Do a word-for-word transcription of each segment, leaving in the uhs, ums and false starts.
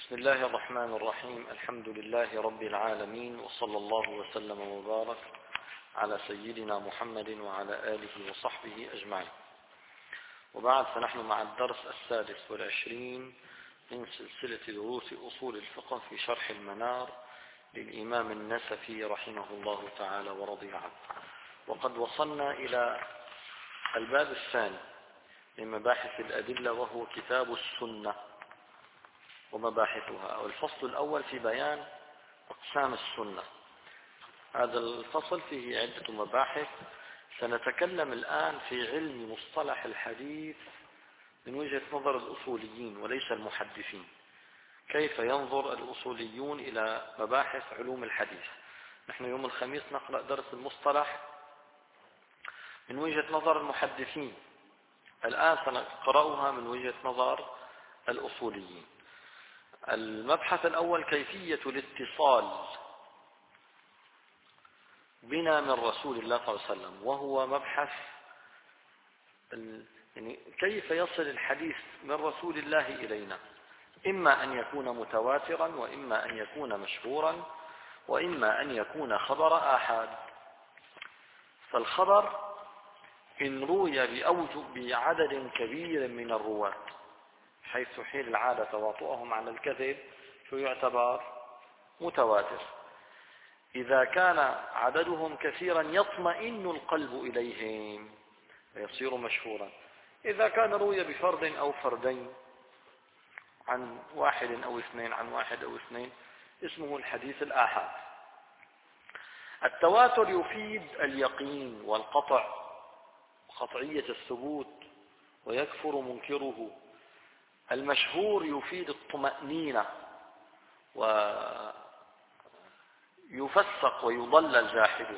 بسم الله الرحمن الرحيم. الحمد لله رب العالمين، وصلى الله وسلم وبارك على سيدنا محمد وعلى آله وصحبه أجمعين. وبعد، فنحن مع الدرس السادس والعشرين من سلسلة دروس أصول الفقه في شرح المنار للإمام النسفي رحمه الله تعالى ورضي عنه. وقد وصلنا إلى الباب الثاني من مباحث الأدلة، وهو كتاب السنة ومباحثها. والفصل الأول في بيان أقسام السنة. هذا الفصل فيه عدة مباحث. سنتكلم الآن في علم مصطلح الحديث من وجهة نظر الأصوليين وليس المحدثين. كيف ينظر الأصوليون إلى مباحث علوم الحديث؟ نحن يوم الخميس نقرأ درس المصطلح من وجهة نظر المحدثين، الآن سنقرأها من وجهة نظر الأصوليين. المبحث الأول كيفية الاتصال بنا من رسول الله صلى الله عليه وسلم، وهو مبحث يعني كيف يصل الحديث من رسول الله إلينا، إما أن يكون متواترا، وإما أن يكون مشهورا، وإما أن يكون خبر آحاد. فالخبر إن روي بأوجه بعدد كبير من الرواة حيث حيل العادة تواطؤهم على الكذب فيعتبر متواتر. إذا كان عددهم كثيرا يطمئن القلب إليهم فيصير مشهورا. إذا كان روي بفرد أو فردين عن واحد أو اثنين عن واحد أو اثنين اسمه الحديث الآحاد. التواتر يفيد اليقين والقطع وقطعية الثبوت ويكفر منكره. المشهور يفيد الطمأنينة ويفسق ويضلل جاحده.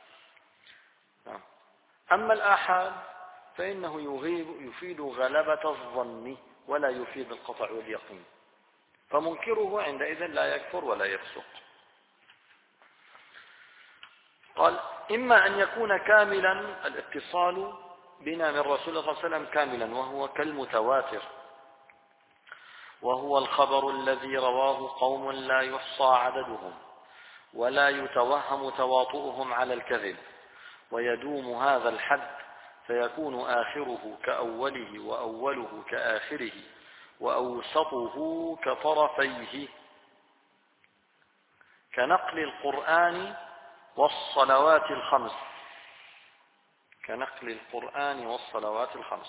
أما الآحاد فإنه يفيد غلبة الظن ولا يفيد القطع واليقين، فمنكره عندئذ لا يكفر ولا يفسق. قال: إما أن يكون كاملا الاتصال بنا من رسول الله صلى الله عليه وسلم كاملا، وهو كالمتواتر، وهو الخبر الذي رواه قوم لا يحصى عددهم ولا يتوهم تواطؤهم على الكذب، ويدوم هذا الحد فيكون آخره كأوله وأوله كآخره وأوسطه كطرفيه، كنقل القرآن والصلوات الخمس كنقل القرآن والصلوات الخمس.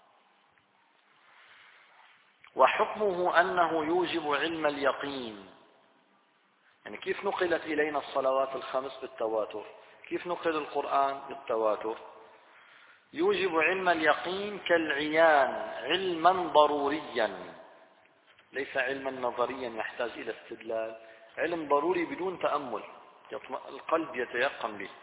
وحكمه أنه يوجب علم اليقين. يعني كيف نقلت إلينا الصلوات الخمس؟ بالتواتر. كيف نقل القرآن؟ بالتواتر. يوجب علم اليقين كالعيان، علما ضروريا ليس علما نظريا يحتاج إلى استدلال، علم ضروري بدون تأمل القلب يتيقن به.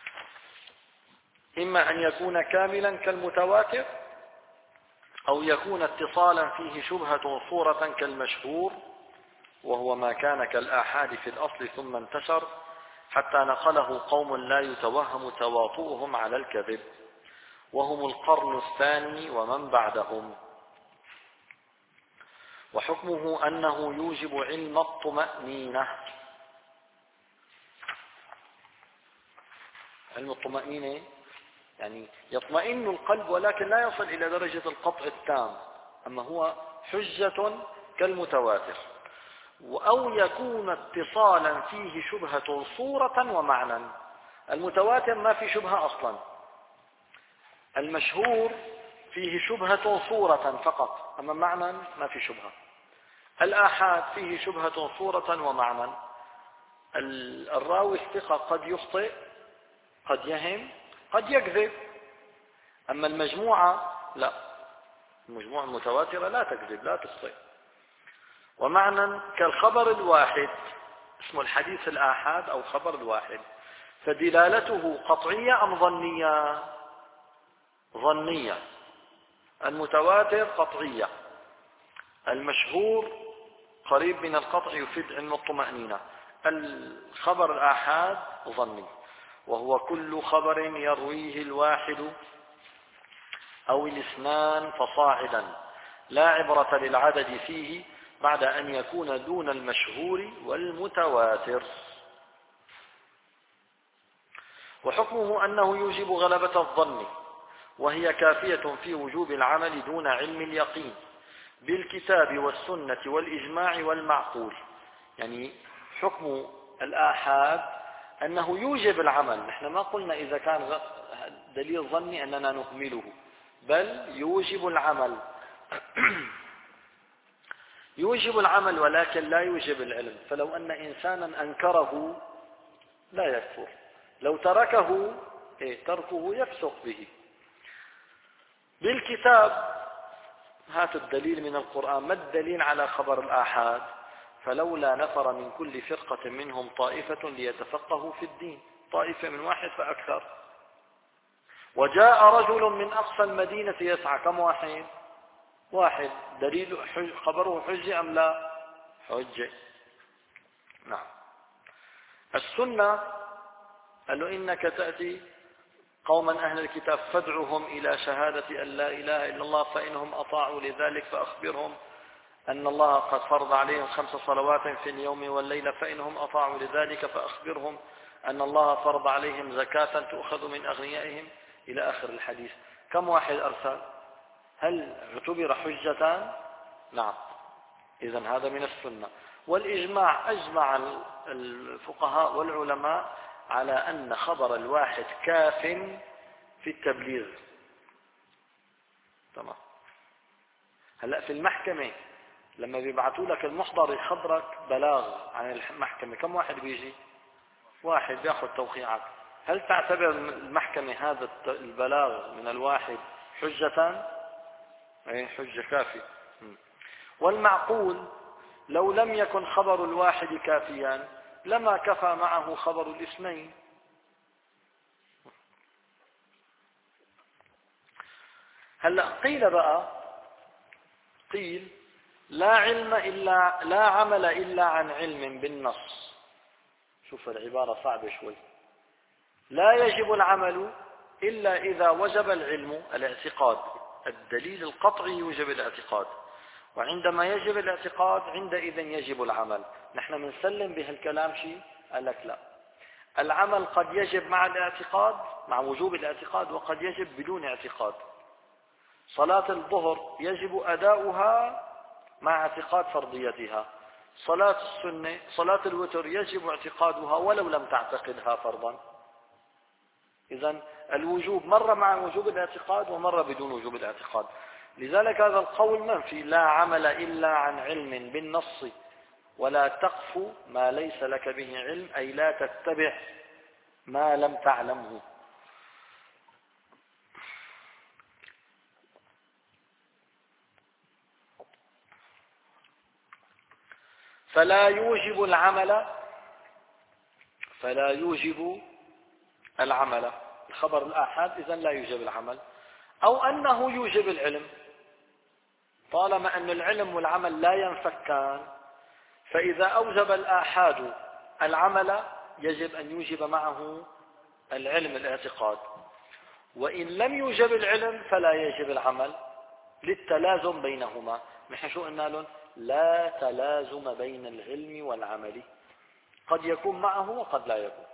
إما أن يكون كاملا كالمتواتر، أو يكون اتصالا فيه شبهة صورة كالمشهور، وهو ما كان كالآحاد في الأصل ثم انتشر حتى نقله قوم لا يتوهم تواطؤهم على الكذب، وهم القرن الثاني ومن بعدهم. وحكمه أنه يوجب علم الطمأنينة. علم الطمأنينة يعني يطمئن القلب ولكن لا يصل إلى درجة القطع التام، أما هو حجة كالمتواتر. أو يكون اتصالا فيه شبهة صورة ومعنى. المتواتر ما في شبهة أصلا، المشهور فيه شبهة صورة فقط، أما معنى ما في شبهة. الآحاد فيه شبهة صورة ومعنى. الراوي الثقة قد يخطئ، قد يهم، قد يكذب. أما المجموعة لا، المجموعة المتواترة لا تكذب لا تخطئ. ومعنى كالخبر الواحد، اسمه الحديث الآحاد أو خبر الواحد، فدلالته قطعية أم ظنية؟ ظنية. المتواتر قطعية، المشهور قريب من القطع يفيد علم الطمأنينة. الخبر الآحاد ظني، وهو كل خبر يرويه الواحد أو الاثنان فصاعدا لا عبرة للعدد فيه بعد أن يكون دون المشهور والمتواتر. وحكمه أنه يوجب غلبة الظن، وهي كافية في وجوب العمل دون علم اليقين بالكتاب والسنة والإجماع والمعقول. يعني حكم الآحاد أنه يوجب العمل. نحن ما قلنا إذا كان دليل ظني أننا نهمله، بل يوجب العمل. يوجب العمل ولكن لا يوجب العلم. فلو أن إنسانا أنكره لا يكفر، لو تركه إيه تركه يفسق به. بالكتاب هات الدليل من القرآن. ما الدليل على خبر الآحاد؟ فلولا نفر من كل فرقة منهم طائفة ليتفقهوا في الدين. طائفة من واحد فأكثر. وجاء رجل من أقصى المدينة يسعى. كم واحد؟ واحد. دليل حج خبره حجة أم لا؟ حجة. نعم. السنة قال له إنك تأتي قوما أهل الكتاب فادعهم إلى شهادة أن لا إله إلا الله فإنهم أطاعوا لذلك فأخبرهم أن الله قد فرض عليهم خمس صلوات في اليوم والليلة فإنهم أطاعوا لذلك فأخبرهم أن الله فرض عليهم زكاة تؤخذ من أغنيائهم إلى آخر الحديث. كم واحد أرسل؟ هل اعتبر حجة؟ نعم. إذن هذا من السنة. والإجماع أجمع الفقهاء والعلماء على أن خبر الواحد كاف في التبليغ. تمام. هلأ في المحكمة لما بيبعثوا لك المحضر يخبرك بلاغ عن المحكمة، كم واحد بيجي؟ واحد بياخذ توقيعك. هل تعتبر المحكمة هذا البلاغ من الواحد حجة؟ أي حجة كافية. والمعقول لو لم يكن خبر الواحد كافيا لما كفى معه خبر الاثنين. هلا قيل بقى قيل لا علم إلا لا عمل إلا عن علم بالنص. شوف العبارة صعبة شوي. لا يجب العمل إلا إذا وجب العلم الاعتقاد. الدليل القطعي يوجب الاعتقاد، وعندما يجب الاعتقاد عندئذ يجب العمل. نحن بنسلم بهالكلام شيء؟ قال لك لا. العمل قد يجب مع الاعتقاد، مع وجوب الاعتقاد، وقد يجب بدون اعتقاد. صلاة الظهر يجب أداؤها مع اعتقاد فرضيتها. صلاة السنة صلاة الوتر يجب اعتقادها ولو لم تعتقدها فرضا. إذن الوجوب مرة مع وجوب الاعتقاد ومرة بدون وجوب الاعتقاد. لذلك هذا القول منفي. لا عمل إلا عن علم بالنص ولا تقف ما ليس لك به علم، أي لا تتبع ما لم تعلمه. فلا يوجب العمل فلا يوجب العمل الخبر الآحاد إذن لا يوجب العمل، أو أنه يوجب العلم. طالما أن العلم والعمل لا ينفكان، فإذا أوجب الآحاد العمل يجب أن يوجب معه العلم الاعتقاد، وإن لم يوجب العلم فلا يجب العمل للتلازم بينهما. نحن شو قلنا لهم؟ لا تلازم بين العلم والعمل، قد يكون معه وقد لا يكون.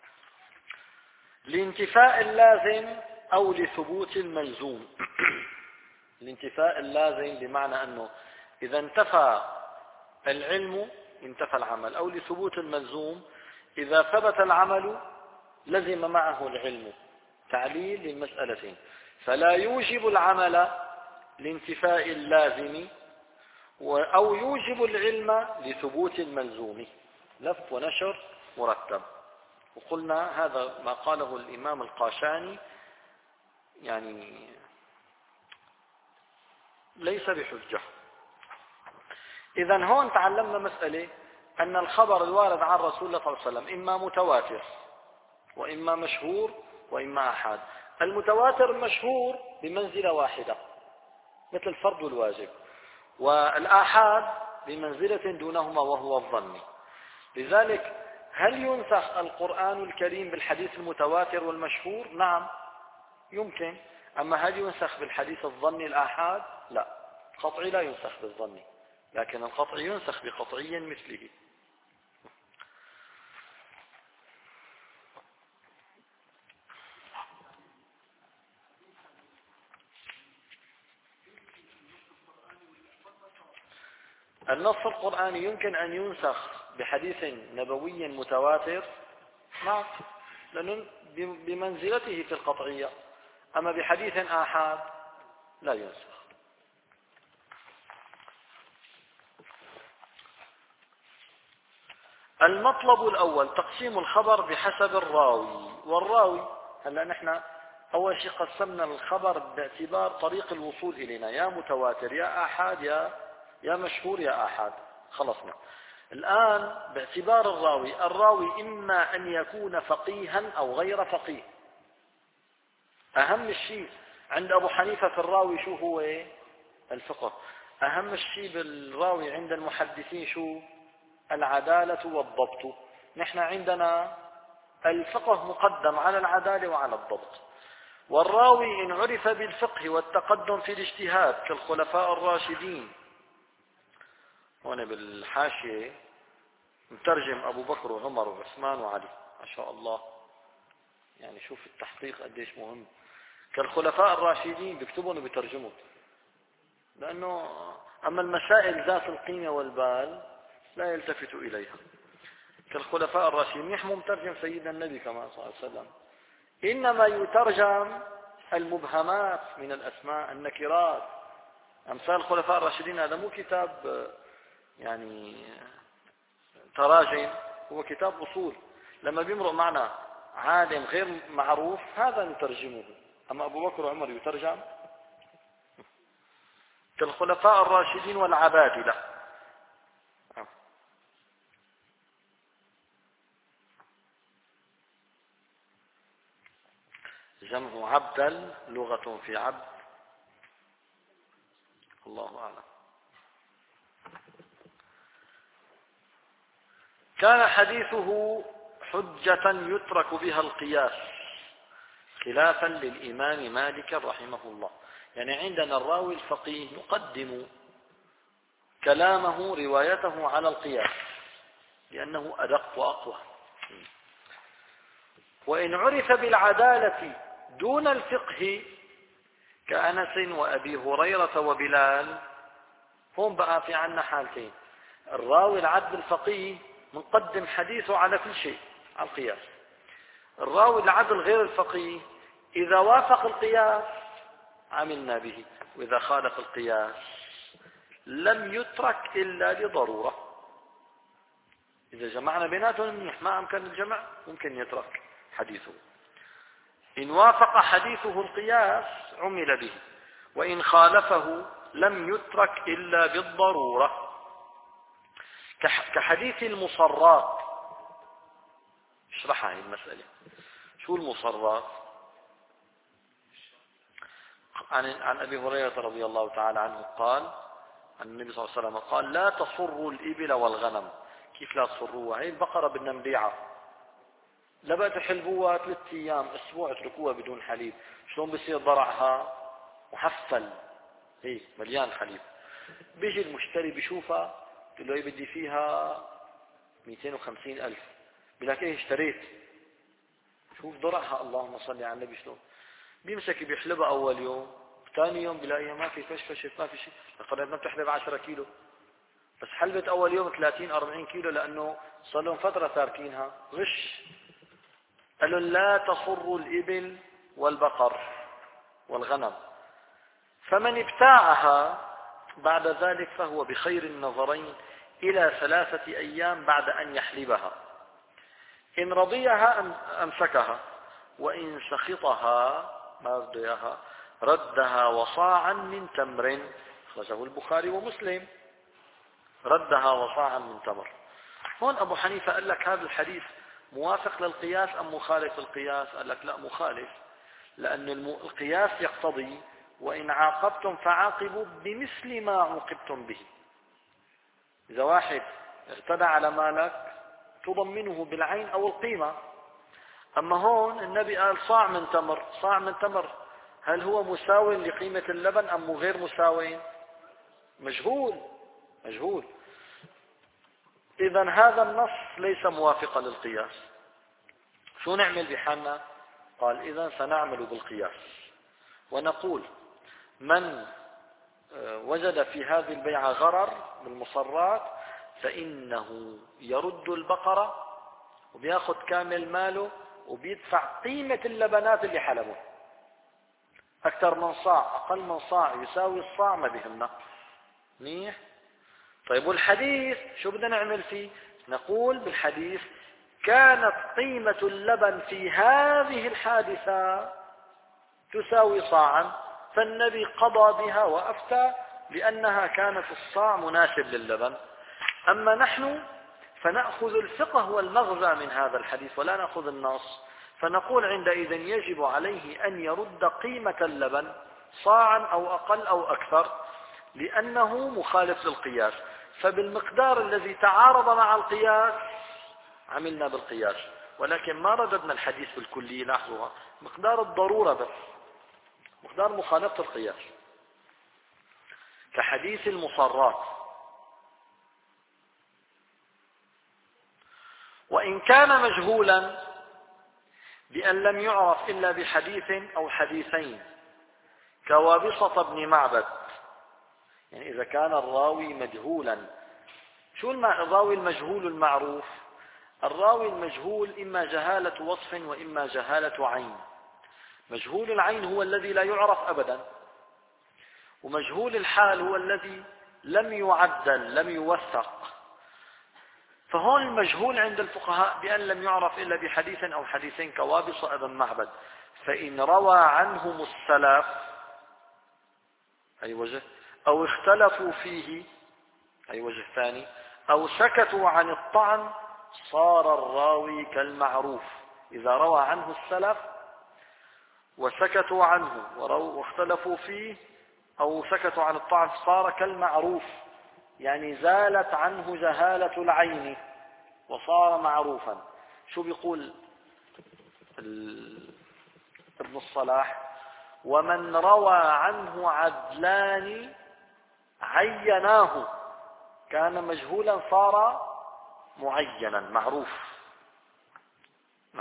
لانتفاء اللازم أو لثبوت الملزوم. الانتفاء اللازم بمعنى أنه إذا انتفى العلم انتفى العمل، أو لثبوت الملزوم إذا ثبت العمل لزم معه العلم. تعليل للمسألتين. فلا يوجب العمل لانتفاء اللازم، أو يوجب العلم لثبوت الملزوم. لف ونشر مرتب. وقلنا هذا ما قاله الإمام القاشاني يعني ليس بحجة. إذن هون تعلمنا مسألة أن الخبر الوارد عن رسول الله صلى الله عليه وسلم إما متواتر وإما مشهور وإما أحاد. المتواتر المشهور بمنزلة واحدة مثل الفرض والواجب، والآحاد بمنزلة دونهما وهو الظن. لذلك هل ينسخ القرآن الكريم بالحديث المتواتر والمشهور؟ نعم يمكن. أما هل ينسخ بالحديث الظني الآحاد؟ لا، قطعي لا ينسخ بالظني. لكن القطعي ينسخ بقطعي مثله. النص القرآني يمكن أن ينسخ بحديث نبوي متواتر، نعم، لأنه بمنزلته في القطعية. أما بحديث آحاد لا ينسخ. المطلب الأول تقسيم الخبر بحسب الراوي والراوي. هلا نحن أول شيء قسمنا الخبر باعتبار طريق الوصول إلينا، يا متواتر يا آحاد يا يا مشهور يا آحاد، خلصنا. الآن باعتبار الراوي، الراوي إما أن يكون فقيها أو غير فقيه. أهم الشيء عند أبو حنيفة في الراوي شو هو؟ الفقه. أهم الشيء بالراوي عند المحدثين شو؟ العدالة والضبط. نحن عندنا الفقه مقدم على العدالة وعلى الضبط. والراوي إن عرف بالفقه والتقدم في الاجتهاد كالخلفاء الراشدين، هنا بالحاشية مترجم أبو بكر وعمر وعثمان وعلي، ما شاء الله، يعني شوف التحقيق قديش مهم. كالخلفاء الراشدين بيكتبون وبيترجموا، لأنه أما المسائل ذات القيمة والبال لا يلتفت إليها. كالخلفاء الراشدين يحموا مترجم سيدنا النبي كما صلى الله عليه وسلم. إنما يترجم المبهمات من الأسماء، النكرات، أمثال الخلفاء الراشدين. هذا مو كتاب يعني تراجم، هو كتاب أصول. لما بيمرق معنا عالم غير معروف هذا نترجمه. أما أبو بكر وعمر يترجم. كالخلفاء الراشدين والعبادلة. جمع عبدل، لغة في عبد، الله أعلم. كان حديثه حجة يترك بها القياس خلافا للإمام مالك رحمه الله. يعني عندنا الراوي الفقيه نقدم كلامه روايته على القياس لأنه أدق وأقوى. وإن عرف بالعدالة دون الفقه كأنس وأبي هريرة وبلال، هم بقى في عنا حالتين. الراوي العدل الفقيه منقدم حديثه على كل شيء على القياس. الراوي العدل غير الفقيه إذا وافق القياس عملنا به، وإذا خالف القياس لم يترك إلا لضرورة. إذا جمعنا بيناتهم منيح، ما أمكن الجمع ممكن يترك حديثه. إن وافق حديثه القياس عمل به، وإن خالفه لم يترك إلا بالضرورة. كحديث المصرات. اشرحها هذه المسألة. شو المصرات؟ عن عن أبي هريرة رضي الله تعالى عنه قال عن النبي صلى الله عليه وسلم قال: لا تصروا الإبل والغنم. كيف لا تصروها؟ هي البقرة بدنا نبيعها، لا بقى تحلبوها ثلاث أيام أسبوع اتركوها بدون حليب. شلون بصير ضرعها محفل هي مليان حليب؟ بيجي المشتري بيشوفها بيقول له ايه بدي فيها مئتين وخمسين ألف. بيقول لك ايه اشتريت؟ شوف ضرعها، اللهم صل على النبي. شلون بيمسك بيحلبها أول يوم، ثاني يوم بلاقيها ما في فشفشت ما في شيء. قررنا بتحلب عشرة كيلو، بس حلبت أول يوم ثلاثين أربعين كيلو لأنه صار لهم فترة تاركينها. غش. قالوا لا تصروا الإبل والبقر والغنم، فمن ابتاعها بعد ذلك فهو بخير النظرين إلى ثلاثة أيام بعد أن يحلبها. إن رضيها أمسكها، وإن سخطها ما رضيها ردها وصاعا من تمر. أخرجه البخاري ومسلم. ردها وصاعا من تمر. هون أبو حنيفة قال لك هذا الحديث موافق للقياس أم مخالف للقياس؟ قال لك لا، مخالف، لأن القياس يقتضي وإن عاقبتم فعاقبوا بمثل ما عوقبتم به. إذا واحد اعتدى على مالك تضمنه بالعين أو القيمة. أما هون النبي قال صاع من تمر. صاع من تمر هل هو مساو لقيمة اللبن أم غير مساو؟ مجهول. مجهول. إذن هذا النص ليس موافقا للقياس. شو نعمل بحالنا؟ قال إذن سنعمل بالقياس ونقول من وجد في هذه البيعة غرر بالمصرات فإنه يرد البقرة وبياخذ كامل ماله وبيدفع قيمة اللبنات اللي حلبه. أكثر من صاع أقل من صاع يساوي الصاع ما بهمنا. منيح. طيب والحديث شو بدنا نعمل فيه؟ نقول بالحديث كانت قيمة اللبن في هذه الحادثة تساوي صاعا، فالنبي قضى بها وأفتى لأنها كانت الصاع مناسب للبن. أما نحن فنأخذ الفقه والمغزى من هذا الحديث ولا نأخذ النص، فنقول عندئذ يجب عليه أن يرد قيمة اللبن صاعا أو أقل أو أكثر لأنه مخالف للقياس. فبالمقدار الذي تعارض مع القياس عملنا بالقياس، ولكن ما رددنا الحديث بالكلية. لاحظوها، مقدار الضرورة بس، مقدار مخالفة القياس كحديث المصرات. وإن كان مجهولا بأن لم يعرف إلا بحديث أو حديثين كوابصة بن معبد، يعني إذا كان الراوي مجهولا. شو الراوي المجهول المعروف؟ الراوي المجهول إما جهالة وصف وإما جهالة عين. مجهول العين هو الذي لا يعرف أبدا، ومجهول الحال هو الذي لم يعدل لم يوثق. فهون المجهول عند الفقهاء بأن لم يعرف إلا بحديث أو حديثين كوابصة ابن معبد، فإن روى عنهم السلف أي وجه، أو اختلفوا فيه أي وجه ثاني، أو سكتوا عن الطعن، صار الراوي كالمعروف. إذا روى عنه السلف وسكتوا عنه واختلفوا فيه أو سكتوا عن الطعن صار كالمعروف، يعني زالت عنه جهالة العين وصار معروفا. شو بيقول ابن الصلاح؟ ومن روى عنه عدلان عيناه كان مجهولا صار معينا معروف. نعم.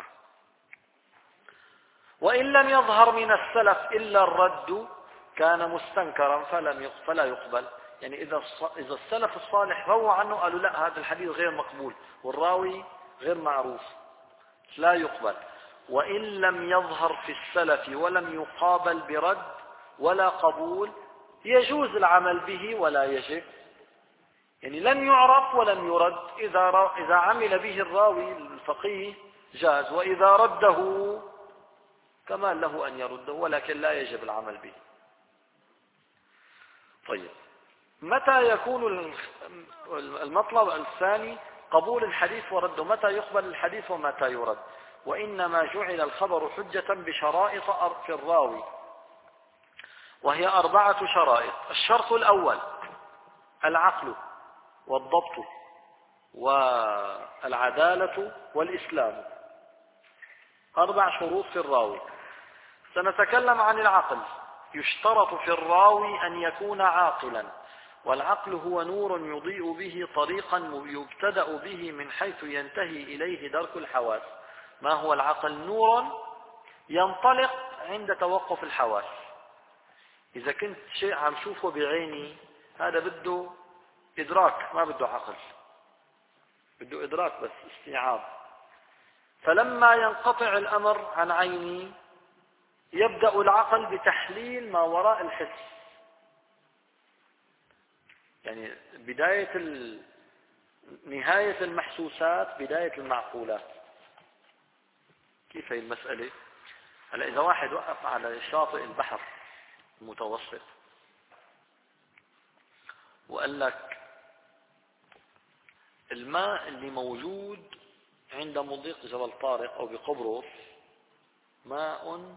وإن لم يظهر من السلف إلا الرد كان مستنكرا فلم فلا يقبل. يعني إذا إذا السلف الصالح روى عنه قالوا لا هذا الحديث غير مقبول والراوي غير معروف لا يقبل. وإن لم يظهر في السلف ولم يقابل برد ولا قبول يجوز العمل به ولا يجب. يعني لم يعرف ولم يرد، إذا إذا عمل به الراوي الفقيه جاز، وإذا رده كمان له أن يرده ولكن لا يجب العمل به. طيب، متى يكون المطلب الثاني قبول الحديث ورده؟ متى يقبل الحديث ومتى يرد؟ وإنما جعل الخبر حجة بشرائط في الراوي، وهي أربعة شرائط. الشرط الأول العقل والضبط والعدالة والإسلام، أربع شروط في الراوي. سنتكلم عن العقل. يشترط في الراوي أن يكون عاقلا، والعقل هو نور يضيء به طريقا يبتدأ به من حيث ينتهي إليه درك الحواس. ما هو العقل؟ نور ينطلق عند توقف الحواس. إذا كنت شيء عم شوفه بعيني هذا بده إدراك ما بده عقل، بده إدراك بس استيعاب. فلما ينقطع الأمر عن عيني يبدأ العقل بتحليل ما وراء الحس، يعني بداية ال... نهاية المحسوسات بداية المعقولات. كيف هي المسألة؟ هلا إذا واحد وقف على شاطئ البحر المتوسط وقال لك الماء اللي موجود عند مضيق جبل طارق أو بقبرص ماء،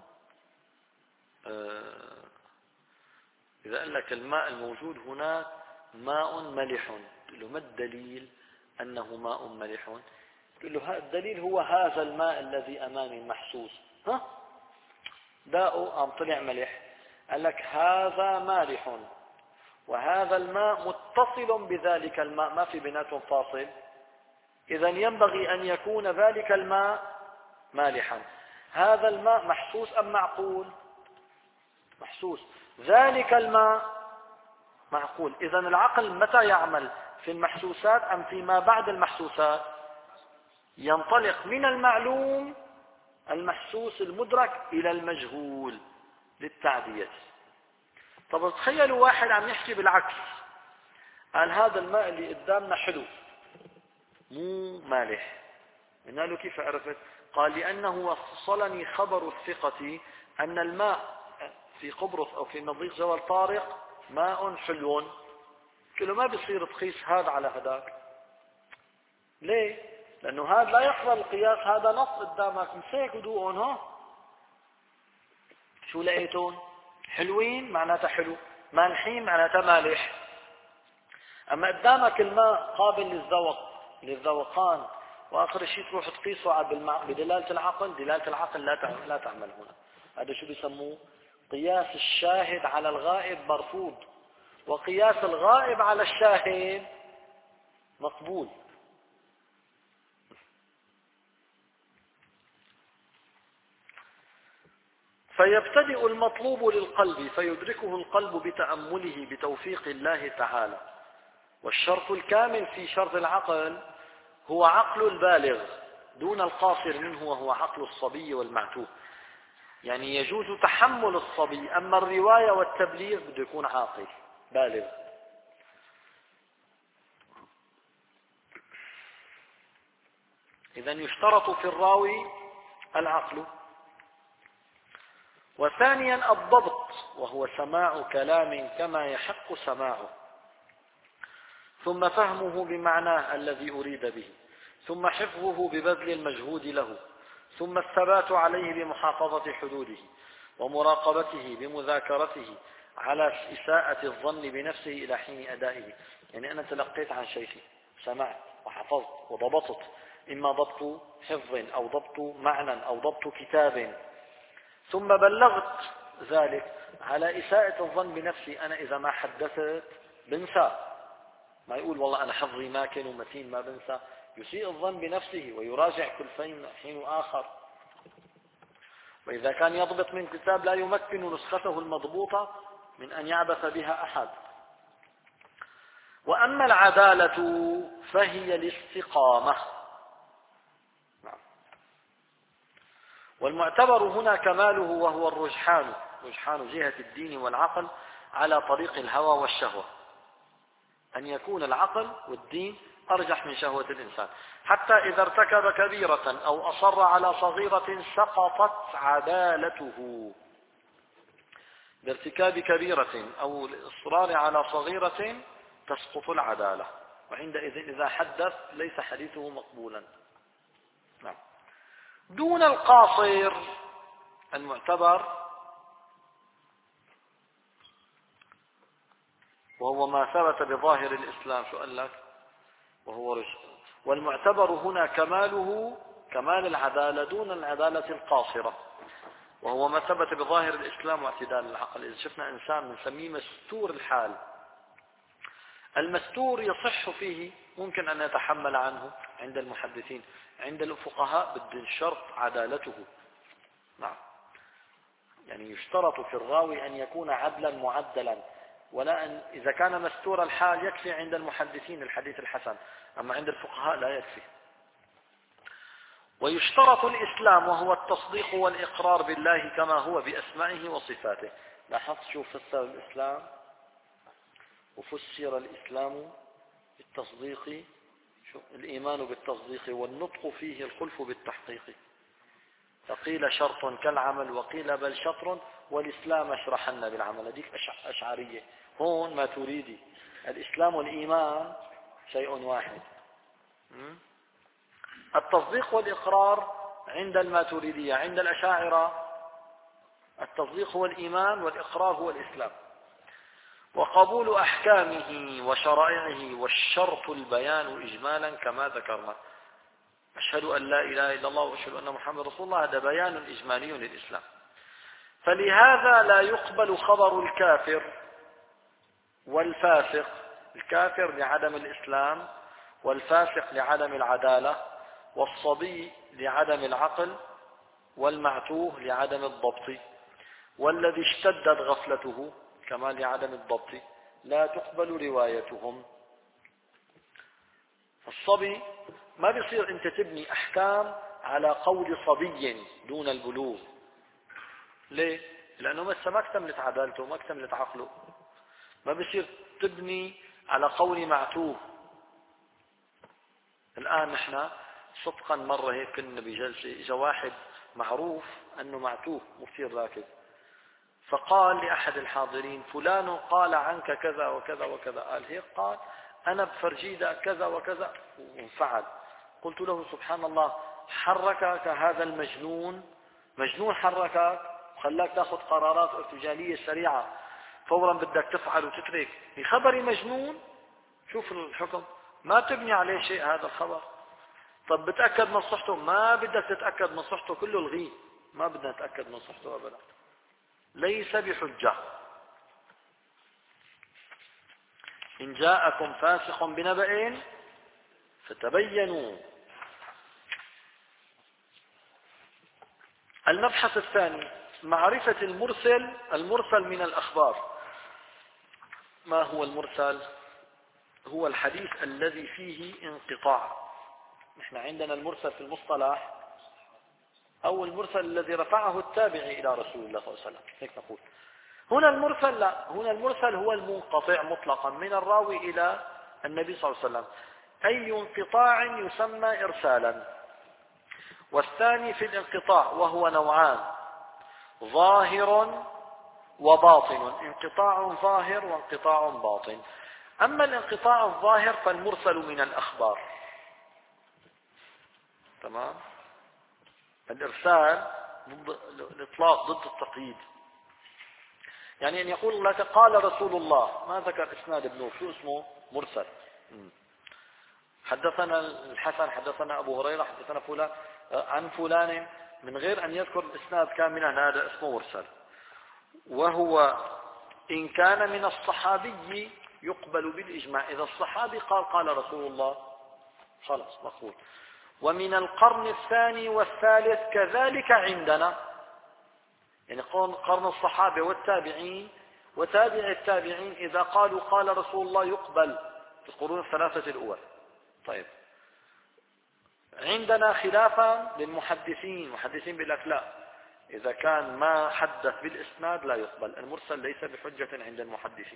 آه إذا قال لك الماء الموجود هناك ماء ملح، تقول له ما الدليل أنه ماء ملح؟ تقول له الدليل هو هذا الماء الذي أمامي محسوس، ها داؤه قام طلع ملح. قال لك هذا مالح وهذا الماء متصل بذلك الماء، ما في بيناتهم فاصل، إذا ينبغي أن يكون ذلك الماء مالحا. هذا الماء محسوس أم معقول؟ محسوس. ذلك الماء معقول. إذا العقل متى يعمل؟ في المحسوسات أم فيما بعد المحسوسات؟ ينطلق من المعلوم المحسوس المدرك إلى المجهول للتعدية. طب تخيلوا واحد عم يحكي بالعكس، قال هذا الماء اللي قدامنا حلو مو مالح. قلنا له كيف عرفت؟ قال لأنه وصلني خبر الثقة أن الماء في قبرص أو في مضيق جبل طارق ماء حلو. كله ما بيصير تقيس هذا على هذاك. ليه؟ لأنه هذا لا يقبل القياس، هذا نص قدامك مسيك ودوقهم. ها شو لقيتون؟ حلوين معناتها حلو، مالحين معناتها مالح. أما قدامك الماء قابل للذوق للذوقان، وآخر شيء تروح تقيسه بدلالة العقل. دلالة العقل لا تعمل لا تعمل هنا. هذا شو بيسموه؟ قياس الشاهد على الغائب مرفوض، وقياس الغائب على الشاهد مقبول. فيبتدئ المطلوب للقلب فيدركه القلب بتأمله بتوفيق الله تعالى. والشرط الكامل في شرط العقل هو عقل البالغ دون القاصر منه، وهو عقل الصبي والمعتوه. يعني يجوز تحمل الصبي، أما الرواية والتبليغ بده يكون عاقل بالغ. إذن يشترط في الراوي العقل. وثانيا الضبط، وهو سماع كلام كما يحق سماعه، ثم فهمه بمعناه الذي أريد به، ثم حفظه ببذل المجهود له، ثم الثبات عليه بمحافظة حدوده، ومراقبته بمذاكرته على إساءة الظن بنفسه إلى حين أدائه. يعني أنا تلقيت عن شيخي، سمعت وحفظت وضبطت، إما ضبط حفظ أو ضبط معنى أو ضبط كتاب، ثم بلغت ذلك على إساءة الظن بنفسي. أنا إذا ما حدثت بنسى، ما يقول والله أنا حظي ماكن ومتين ما بنسى، يسيء الظن بنفسه ويراجع كل حين آخر. وإذا كان يضبط من كتاب لا يمكن نسخته المضبوطة من أن يعبث بها أحد. وأما العدالة فهي الاستقامة. والمعتبر هنا كماله، وهو الرجحان رجحان جهة الدين والعقل على طريق الهوى والشهوة، أن يكون العقل والدين أرجح من شهوة الإنسان، حتى إذا ارتكب كبيرة أو أصر على صغيرة سقطت عدالته. بارتكاب كبيرة أو الإصرار على صغيرة تسقط العدالة، وعندئذ إذا حدث ليس حديثه مقبولا. نعم. دون القاصر المعتبر، وهو ما ثبت بظاهر الإسلام. شو قال لك؟ وهو رجل. والمعتبر هنا كماله كمال العدالة دون العدالة القاصرة، وهو ما ثبت بظاهر الإسلام واعتدال العقل. إذا شفنا إنسان بنسميه مستور الحال، المستور يصح فيه ممكن أن يتحمل عنه عند المحدثين، عند الفقهاء بد شرط عدالته. نعم. يعني يشترط في الراوي أن يكون عدلا معدلا، ولا أن إذا كان مستور الحال يكفي عند المحدثين الحديث الحسن، أما عند الفقهاء لا يكفي. ويشترط الإسلام، وهو التصديق والإقرار بالله كما هو بأسمائه وصفاته. لاحظت شو فسر الإسلام؟ وفسر الإسلام بالتصديق، شو الإيمان بالتصديق، والنطق فيه الخلف بالتحقيق. فقيل شرط كالعمل، وقيل بل شطر، والإسلام اشرحن بالعمل. هذيك أشعرية، هون ما تريدي. الإسلام والإيمان شيء واحد. التصديق والإقرار عند الماتريدية، عند الأشاعرة التصديق هو الإيمان والإقرار هو الإسلام. وقبول أحكامه وشرائعه، والشرط البيان إجمالا كما ذكرنا. أشهد أن لا إله إلا الله وأشهد أن محمد رسول الله، هذا بيان إجمالي للإسلام. فلهذا لا يقبل خبر الكافر والفاسق، الكافر لعدم الإسلام، والفاسق لعدم العدالة، والصبي لعدم العقل، والمعتوه لعدم الضبط، والذي اشتدت غفلته كما لعدم الضبط لا تقبل روايتهم. الصبي ما بيصير انت تبني احكام على قول صبي دون البلوغ. ليه؟ لانه لسه ما اكتملت عدالته ما اكتملت عقله. ما بيصير تبني على قول معتوه. الان نحن صدقا مرة هيك كنا بجلسة اجا واحد معروف انه معتوه مصير راكب، فقال لأحد الحاضرين فلان قال عنك كذا وكذا وكذا. قال هيك؟ قال أنا بفرجيدة كذا وكذا وانفعل. قلت له سبحان الله، حركك هذا المجنون، مجنون حركك وخلاك تأخذ قرارات ارتجالية سريعة فورا بدك تفعل وتترك بخبر مجنون. شوف الحكم، ما تبني عليه شيء هذا الخبر. طب بتأكد من صحته؟ ما بدك تتأكد من صحته، كله الغي، ما بدنا نتأكد من صحته أبدا، ليس بحجة. إن جاءكم فاسق بنبأ فتبينوا. المبحث الثاني معرفة المرسل، المرسل من الأخبار. ما هو المرسل؟ هو الحديث الذي فيه انقطاع. نحن عندنا المرسل في المصطلح أو المرسل الذي رفعه التابعي إلى رسول الله صلى الله عليه وسلم، هيك نقول. هنا المرسل لا، هنا المرسل هو المنقطع مطلقا من الراوي إلى النبي صلى الله عليه وسلم. أي انقطاع يسمى إرسالا. والثاني في الانقطاع وهو نوعان، ظاهر وباطن. انقطاع ظاهر وانقطاع باطن. أما الانقطاع الظاهر فالمرسل من الأخبار. تمام. الإرسال ضد الإطلاق، ضد التقييد. يعني أن يقول لك قال رسول الله، ما ذكر إسناد ابنه، شو اسمه؟ مرسل. حدثنا الحسن، حدثنا أبو هريرة، حدثنا فلان عن فلان، من غير أن يذكر الإسناد كاملا، هذا اسمه مرسل. وهو إن كان من الصحابي يقبل بالإجماع. إذا الصحابي قال قال رسول الله خلاص مقبول. ومن القرن الثاني والثالث كذلك عندنا، يعني قرن الصحابة والتابعين وتابع التابعين إذا قالوا قال رسول الله يقبل في القرون الثلاثة الأول. طيب، عندنا خلافا للمحدثين، المحدثين بيقول لك لا، إذا كان ما حدث بالإسناد لا يقبل. المرسل ليس بحجة عند المحدثين.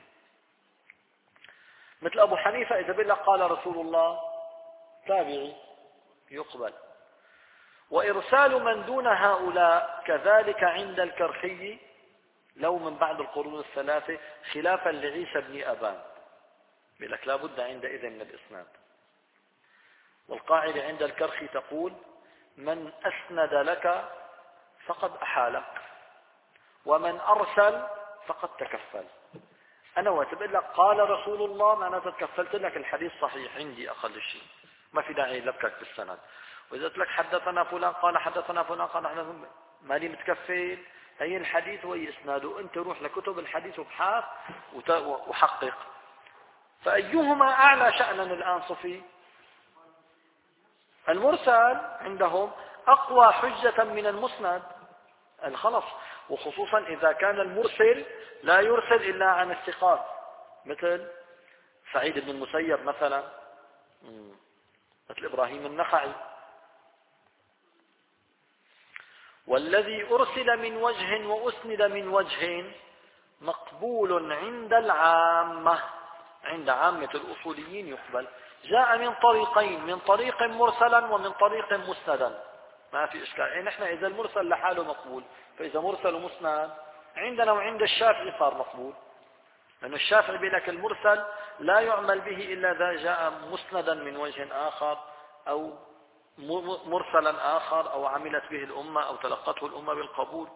مثل أبو حنيفة إذا بيقول لك قال رسول الله تابعي يقبل. وإرسال من دون هؤلاء كذلك عند الكرخي لو من بعد القرون الثلاثة، خلافا لعيسى بن أبان، بيقول لك لا بد عندئذ من الإسناد. والقاعدة عند الكرخي تقول من أسند لك فقد أحالك، ومن أرسل فقد تكفل. أنا وقت بقول لك قال رسول الله معناته تكفلت لك الحديث صحيح عندي أقل شيء، ما في داعي لبكك بالسند. وإذا قلت لك حدثنا فلان قال حدثنا فلان قال نحن مالي متكفل، هي الحديث وهي إسناده. أنت روح لكتب الحديث وابحث وحقق. فأيهما أعلى شأنا الآن صفي؟ المرسل عندهم أقوى حجة من المسند الخلص، وخصوصا إذا كان المرسل لا يرسل إلا عن الثقات، مثل سعيد بن المسيب مثلا، مثل إبراهيم النخعي. والذي أرسل من وجه وأسند من وجه مقبول عند العامة، عند عامة الأصوليين يقبل. جاء من طريقين، من طريق مرسلا ومن طريق مسندا، ما في إشكال. يعني نحن إذا المرسل لحاله مقبول، فإذا مرسل ومسند عندنا وعند الشافعي صار مقبول، لأن الشافعي بيقول لك المرسل لا يعمل به إلا إذا جاء مسندا من وجه آخر أو مرسلا آخر أو عملت به الأمة أو تلقته الأمة بالقبول.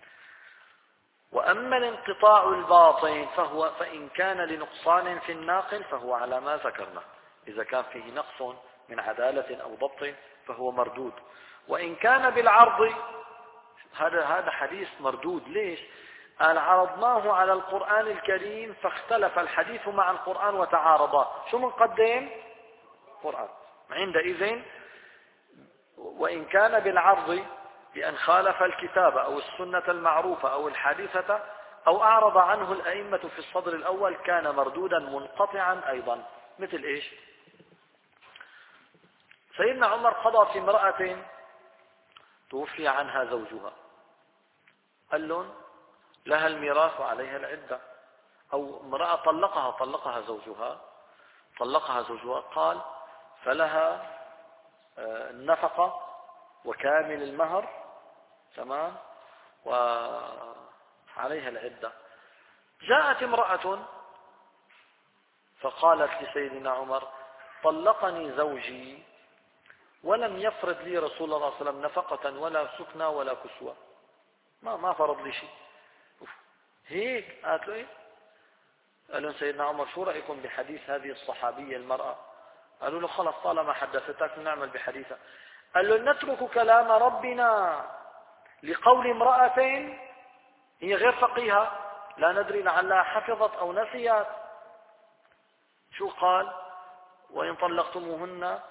وأما الانقطاع الباطن فهو فإن كان لنقصان في الناقل فهو على ما ذكرنا. إذا كان فيه نقص من عدالة أو ضبط فهو مردود. وإن كان بالعرض، هذا هذا حديث مردود. ليش؟ قال عرضناه على القرآن الكريم فاختلف الحديث مع القرآن وتعارضا. شو منقدم؟ قرآن. عندئذ وإن كان بالعرض بأن خالف الكتاب أو السنة المعروفة أو الحادثة أو أعرض عنه الأئمة في الصدر الأول كان مردودا منقطعا أيضا. مثل إيش؟ سيدنا عمر قضى في امرأة توفي عنها زوجها، قال لهم لها الميراث وعليها العدة. أو امرأة طلقها طلقها زوجها طلقها زوجها قال فلها النفقة وكامل المهر، تمام، وعليها العدة. جاءت امرأة فقالت لسيدنا عمر طلقني زوجي ولم يفرض لي رسول الله صلى الله عليه وسلم نفقة ولا سكنى ولا كسوة، ما ما فرض لي شيء. هيك قالت له ايه؟ قال لهم سيدنا عمر شو رأيكم بحديث هذه الصحابية المرأة؟ قالوا له خلص طالما حدثتك نعمل بحديثها. قال له نترك كلام ربنا لقول امرأة هي غير فقيهة لا ندري لعلها حفظت أو نسيت. شو قال؟ وإن طلقتموهن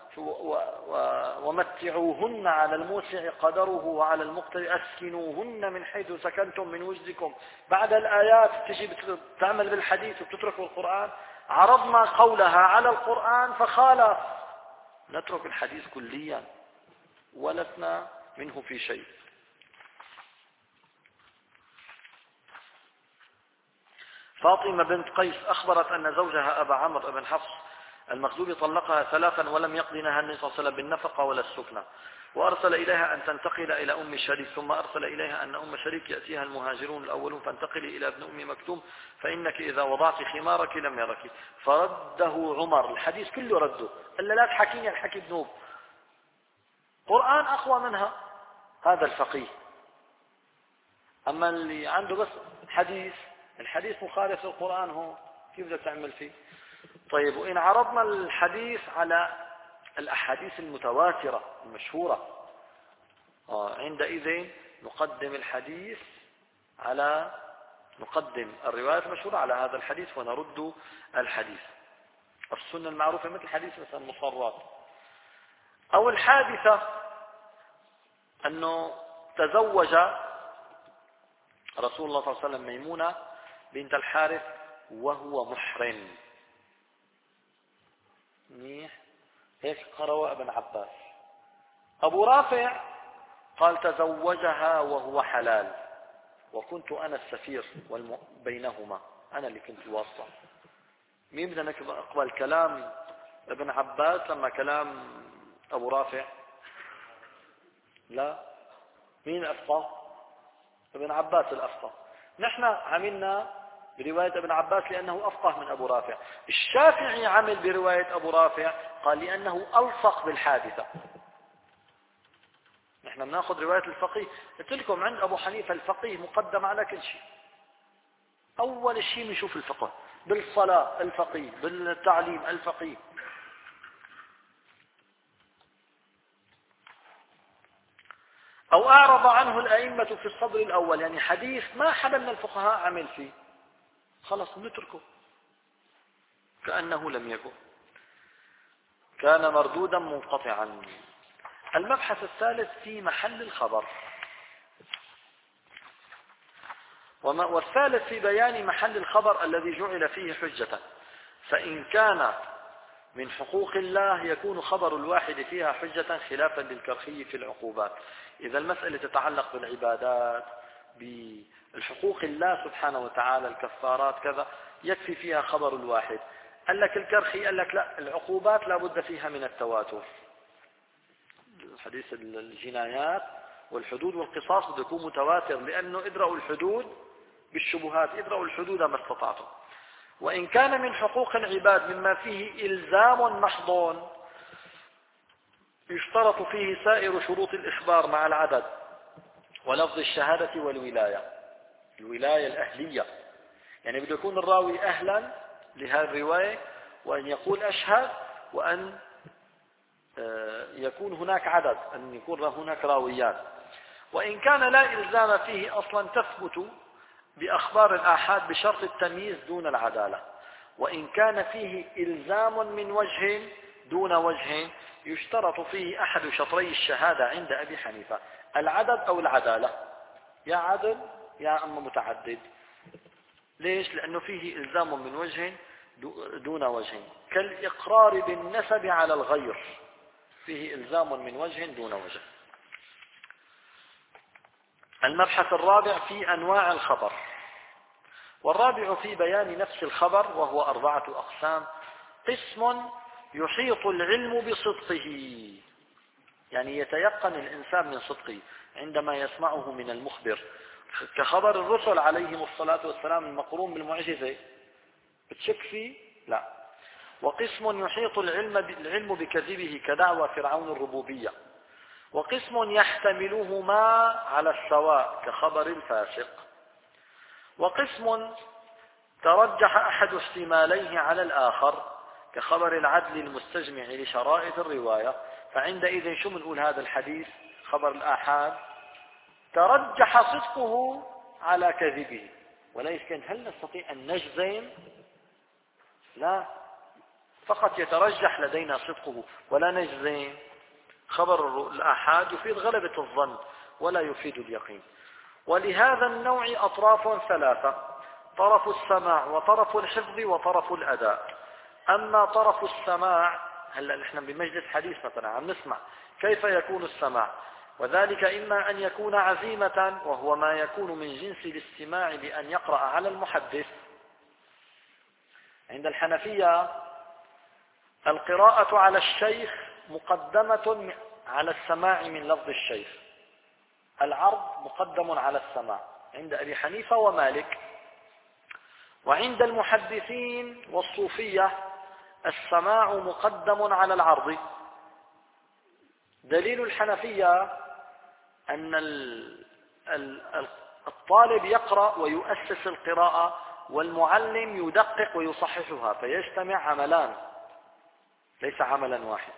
ومتعوهن على الموسع قدره وعلى المقتر أسكنوهن من حيث سكنتم من وجدكم. بعد الآيات تجي تعمل بالحديث وتترك القرآن. عرضنا قولها على القرآن فخالف، نترك الحديث كليا ولسنا منه في شيء. فاطمة بنت قيس أخبرت أن زوجها أبا عمرو بن حفص المخزومي طلقها ثلاثا ولم يقضنها النبي صلى الله عليه وسلم بالنفقة ولا السكنى، وأرسل إليها أن تنتقل إلى أم شريك، ثم أرسل إليها أن أم شريك يأتيها المهاجرون الأولون فانتقلي إلى ابن أم مكتوم فإنك إذا وضعت خمارك لم يرك. فرده عمر، الحديث كله رده، قال لا تحكيني الحكي بنوب، قرآن أقوى منها. هذا الفقيه. أما اللي عنده بس حديث، الحديث مخالف للقرآن، هو كيف بدك تعمل فيه؟ طيب، وإن عرضنا الحديث على الأحاديث المتواترة المشهورة آه عندئذ نقدم الحديث على نقدم الروايات المشهورة على هذا الحديث ونرد الحديث. السنة المعروفة مثل حديث مثلا مصرات. أو الحادثة أنه تزوج رسول الله صلى الله عليه وسلم ميمونة بنت الحارث وهو محرم. منيح، هيك قرأ ابن عباس. أبو رافع قال تزوجها وهو حلال وكنت أنا السفير والم... بينهما، أنا اللي كنت واصل. مين بدنا نقبل كلام ابن عباس لما كلام أبو رافع؟ لا، مين أفقه؟ ابن عباس الأفقه. نحن عملنا برواية ابن عباس لأنه أفقه من أبو رافع. الشافعي عمل برواية أبو رافع قال لأنه ألصق بالحادثة. نحن بناخذ رواية الفقيه. قلت لكم عند أبو حنيفة الفقيه مقدم على كل شيء. أول شيء بنشوف الفقه، بالصلاة الفقيه، بالتعليم الفقيه. أو أعرض عنه الأئمة في الصدر الأول، يعني حديث ما حدا من الفقهاء عمل فيه، خلص نتركه كأنه لم يكن، كان مردودا منقطعا. المبحث الثالث في محل الخبر، والثالث في بيان محل الخبر الذي جعل فيه حجة. فإن كان من حقوق الله يكون خبر الواحد فيها حجة خلافا للكرخي في العقوبات. إذا المسألة تتعلق بالعبادات، بالحقوق الله سبحانه وتعالى، الكفارات كذا، يكفي فيها خبر الواحد. قال لك الكرخي قال لك لا، العقوبات لا بد فيها من التواتر. حديث الجنايات والحدود والقصاص بده يكون متواتر، لأنه ادرأوا الحدود بالشبهات، ادرأوا الحدود ما استطعتم. وإن كان من حقوق العباد مما فيه إلزام محض يشترط فيه سائر شروط الإخبار مع العدد ولفظ الشهادة والولاية، الولاية الأهلية، يعني بده يكون الراوي أهلا لهذه الرواية، وأن يقول أشهد، وأن يكون هناك عدد، أن يكون هناك راويان. وإن كان لا إلزام فيه أصلا تثبت بأخبار الآحاد بشرط التمييز دون العدالة، وإن كان فيه إلزام من وجه دون وجه يشترط فيه أحد شطري الشهادة عند أبي حنيفة، العدد أو العدالة، يا عدل يا أما متعدد. ليش؟ لأنه فيه إلزام من وجه دون وجه، كالإقرار بالنسب على الغير، فيه إلزام من وجه دون وجه. المبحث الرابع في أنواع الخبر، والرابع في بيان نفس الخبر، وهو أربعة أقسام. قسم يحيط العلم بصدقه، يعني يتيقن الإنسان من صدقه عندما يسمعه من المخبر، كخبر الرسل عليهم الصلاة والسلام المقرون بالمعجزة، بتشك فيه؟ لا. وقسم يحيط العلم العلم بكذبه كدعوى فرعون الربوبية. وقسم يحتملهما على السواء كخبر الفاسق. وقسم ترجح أحد احتماليه على الآخر كخبر العدل المستجمع لشرائط الرواية، فعندئذ شو بنقول هذا الحديث خبر الآحاد ترجح صدقه على كذبه، ولكن هل نستطيع أن نجزم؟ لا، فقط يترجح لدينا صدقه ولا نجزم. خبر الآحاد يفيد غلبة الظن ولا يفيد اليقين. ولهذا النوع أطراف ثلاثة: طرف السماع وطرف الحفظ وطرف الأداء. أما طرف السماع، هلا نحن بمجلس حديث مثلا عم نسمع، كيف يكون السماع؟ وذلك إما أن يكون عزيمة، وهو ما يكون من جنس الاستماع بأن يقرأ على المحدث. عند الحنفية القراءة على الشيخ مقدمة على السماع من لفظ الشيخ، العرض مقدم على السماع عند أبي حنيفة ومالك. وعند المحدثين والصوفية السماع مقدم على العرض. دليل الحنفية أن الطالب يقرأ ويؤسس القراءة، والمعلم يدقق ويصححها، فيجتمع عملان ليس عملا واحد.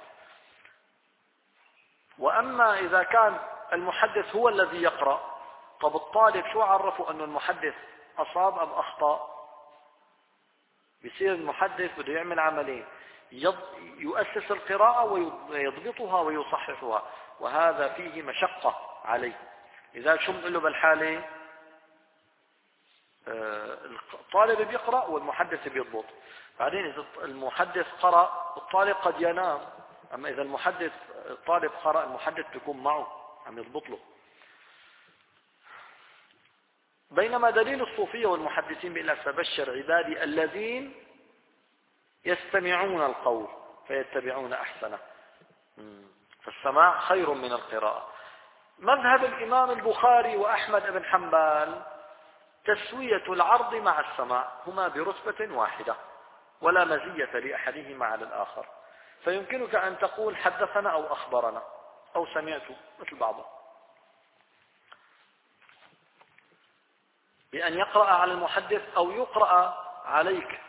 وأما إذا كان المحدث هو الذي يقرأ، طب الطالب شو عرفوا أن المحدث أصاب أم أخطأ؟ بيصير المحدث بده يعمل عملين: يؤسس القراءة ويضبطها ويصححها، وهذا فيه مشقة عليه. إذا شو بنقول له بالحالة؟ الطالب بيقرأ والمحدث بيضبط. بعدين إذا المحدث قرأ الطالب قد ينام، أما إذا المحدث الطالب قرأ المحدث بيكون معه عم يضبط له. بينما دليل الصوفية والمحدثين بيقول لك: فبشر عبادي الذين يستمعون القول فيتبعون أحسنه. فالسماع خير من القراءة. مذهب الإمام البخاري وأحمد بن حنبل تسوية العرض مع السماع، هما برتبة واحدة ولا مزية لأحدهما على الآخر، فيمكنك أن تقول حدثنا أو أخبرنا أو سمعت مثل بعضه، بأن يقرأ على المحدث أو يقرأ عليك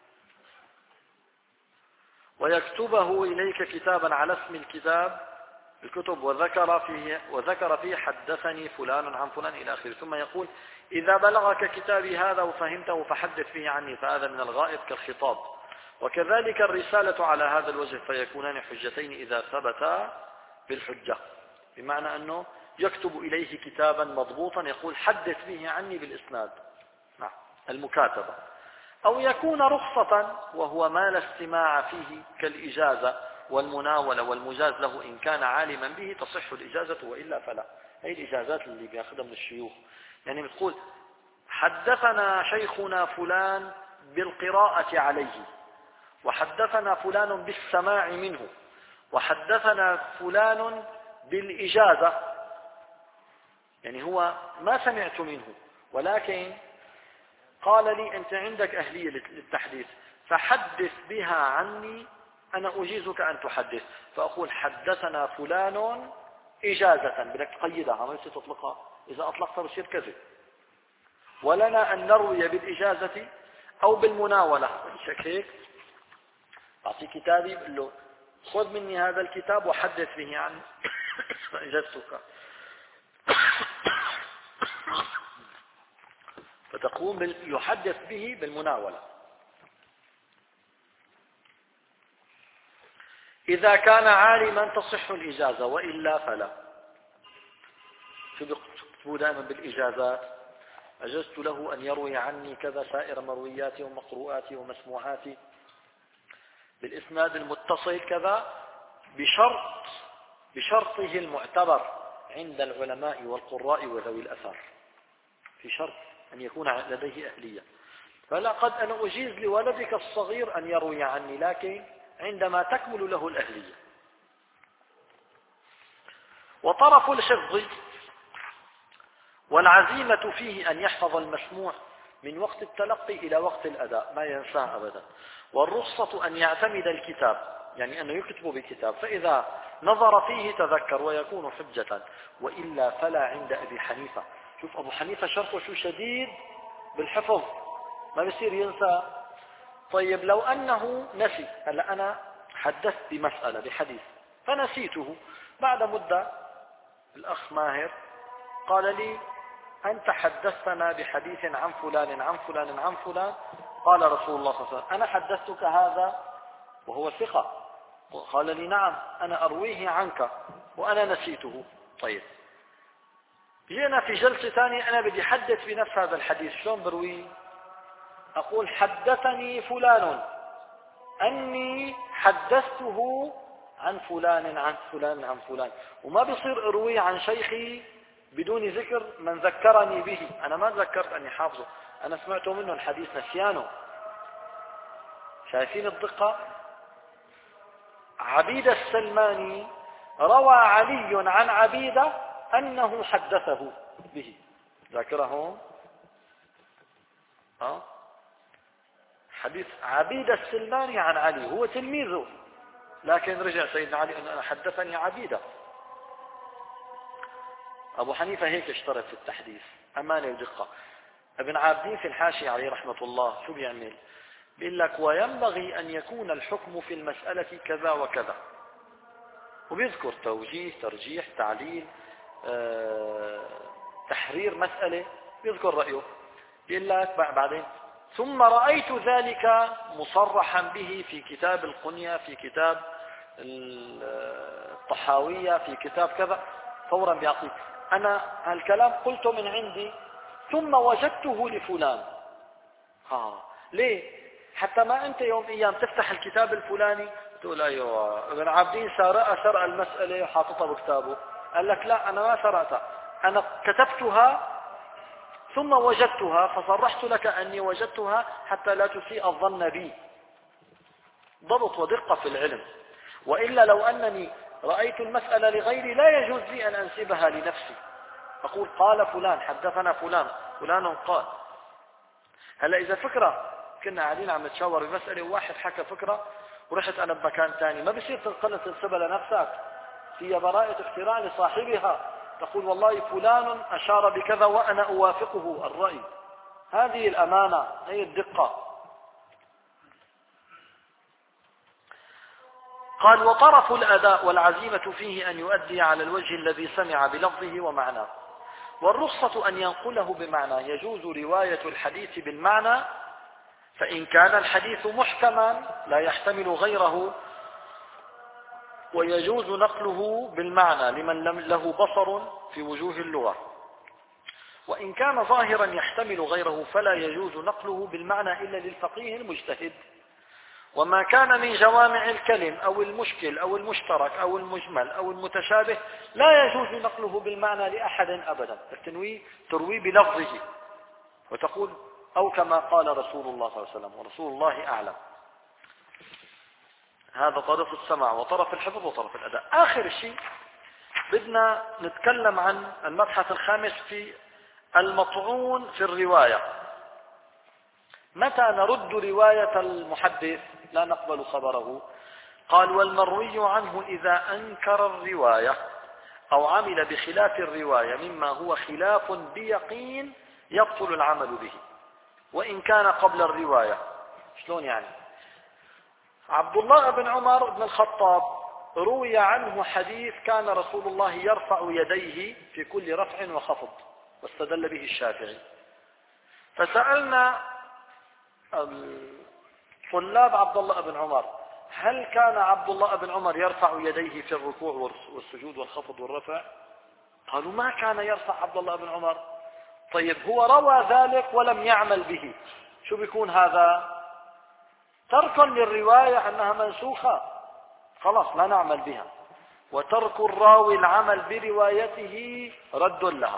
ويكتبه إليك كتابا على اسم الكتاب الكتب، وذكر فيه وذكر فيه حدثني فلان عن فلان إلى آخره، ثم يقول: إذا بلغك كتابي هذا وفهمته فحدث به عني، فهذا من الغائب كالخطاب. وكذلك الرسالة على هذا الوجه، فيكونان حجتين إذا ثبتا بالحجة، بمعنى أنه يكتب إليه كتابا مضبوطا يقول: حدث به عني بالإسناد، نعم، المكاتبة. أو يكون رخصة، وهو ما لا استماع فيه كالإجازة والمناولة والمجاز له، إن كان عالما به تصح الإجازة، وإلا فلا. هي الإجازات اللي بياخذها من الشيوخ، يعني بتقول: حدثنا شيخنا فلان بالقراءة عليه، وحدثنا فلان بالسماع منه، وحدثنا فلان بالإجازة، يعني هو ما سمعت منه ولكن قال لي: أنت عندك أهلية للتحديث فحدث بها عني، أنا أجيزك أن تحدث، فأقول: حدثنا فلان إجازة، بدك تقيدها ما يصير تطلقها، إذا أطلقتها بصير كذب. ولنا أن نروي بالإجازة أو بالمناولة. شك هيك أعطي كتابي بقول له: خذ مني هذا الكتاب وحدث به عني فأجزتك. فتقوم بال... يحدث به بالمناولة. إذا كان عالما تصح الإجازة، وإلا فلا. شو بيكتبوا دائما بالإجازات؟ أجزت له أن يروي عني كذا سائر مروياتي ومقروءاتي ومسموعاتي بالإسناد المتصل كذا، بشرط بشرطه المعتبر عند العلماء والقراء وذوي الأثر، في شرط أن يكون لديه أهلية. فلا قد أنا أجيز لولدك الصغير أن يروي عني، لكن عندما تكمل له الأهلية. وطرف الحفظ والعزيمة فيه أن يحفظ المسموع من وقت التلقي إلى وقت الأداء، ما ينساه أبدا. والرخصة أن يعتمد الكتاب، يعني أنه يكتب بكتاب، فإذا نظر فيه تذكر ويكون حجة، وإلا فلا عند أبي حنيفة. شوف أبو حنيفة شرطه شو شديد بالحفظ، ما بيصير ينسى. طيب لو أنه نسي، هلا أنا حدثت بمسألة بحديث فنسيته، بعد مدة الأخ ماهر قال لي أنت حدثتنا بحديث عن فلان عن فلان عن فلان، قال رسول الله صلى الله عليه وسلم أنا حدثتك هذا، وهو ثقة، قال لي نعم أنا أرويه عنك وأنا نسيته. طيب جينا في جلسة ثانية أنا بدي حدث بنفس هذا الحديث، شلون برويه؟ أقول حدثني فلان أني حدثته عن فلان عن فلان عن فلان، وما بيصير أرويه عن شيخي بدون ذكر من ذكرني به. أنا ما ذكرت أني حافظه، أنا سمعته منه الحديث نسيانه. شايفين الدقة؟ عبيد السلماني روى علي عن عبيدة أنه حدثه به، ذاكرهم؟ أه؟ حديث عبيد السلماني عن علي، هو تلميذه، لكن رجع سيدنا علي أن أنا حدثني عبيدة. أبو حنيفة هيك اشترط في التحديث، أمانة ودقة. ابن عابدين في الحاشية عليه رحمة الله شو بيعمل؟ بيقول لك وينبغي أن يكون الحكم في المسألة كذا وكذا، وبيذكر توجيه ترجيح تعليل اه تحرير مسألة، بيذكر رأيه. بيقول لك بعدين ثم رأيت ذلك مصرحا به في كتاب القنية، في كتاب الطحاوية، في كتاب كذا، فورا بيعطيك أنا هالكلام قلته من عندي ثم وجدته لفلان. ها ليه؟ حتى ما أنت يوم أيام تفتح الكتاب الفلاني تقول أيوة ابن عابدين سرق سرق المسألة وحاططها بكتابه. قال لك لا أنا ما سرقتها، أنا كتبتها ثم وجدتها فصرحت لك أني وجدتها حتى لا تسيء الظن بي. ضبط ودقة في العلم. وإلا لو أنني رأيت المسألة لغيري لا يجوز لي أن أنسبها لنفسي، أقول قال فلان حدثنا فلان فلان قال. هلا إذا فكرة كنا قاعدين عم نتشاور بمسألة وواحد حكى فكرة ورحت أنا بمكان ثاني، ما بصير تنقل تنسبها لنفسك، هي براءة اختراع لصاحبها، تقول والله فلان أشار بكذا وأنا أوافقه الرأي. هذه الأمانة، هي الدقة. قال وطرف الأداء والعزيمة فيه أن يؤدي على الوجه الذي سمع بلفظه ومعناه. والرخصة أن ينقله بمعنى، يجوز رواية الحديث بالمعنى فإن كان الحديث محكما لا يحتمل غيره، ويجوز نقله بالمعنى لمن لم له بصر في وجوه اللغة. وإن كان ظاهرا يحتمل غيره فلا يجوز نقله بالمعنى إلا للفقيه المجتهد. وما كان من جوامع الكلم أو المشكل أو المشترك أو المجمل أو المتشابه لا يجوز نقله بالمعنى لأحد أبدا، التنويه تروي بلفظه وتقول أو كما قال رسول الله صلى الله عليه وسلم، ورسول الله أعلم. هذا طرف السمع وطرف الحفظ وطرف الأداء. آخر شيء بدنا نتكلم عن المبحث الخامس في المطعون في الرواية. متى نرد رواية المحدث لا نقبل خبره؟ قال والمروي عنه إذا أنكر الرواية أو عمل بخلاف الرواية مما هو خلاف بيقين يبطل العمل به وإن كان قبل الرواية. شلون يعني؟ عبد الله بن عمر بن الخطاب روي عنه حديث كان رسول الله يرفع يديه في كل رفع وخفض، واستدل به الشافعي. فسألنا طلاب عبد الله بن عمر: هل كان عبد الله بن عمر يرفع يديه في الركوع والسجود والخفض والرفع؟ قالوا: ما كان يرفع عبد الله بن عمر. طيب هو روى ذلك ولم يعمل به، شو بيكون هذا؟ تركا للرواية أنها منسوخة، خلاص لا نعمل بها، وترك الراوي العمل بروايته رد لها.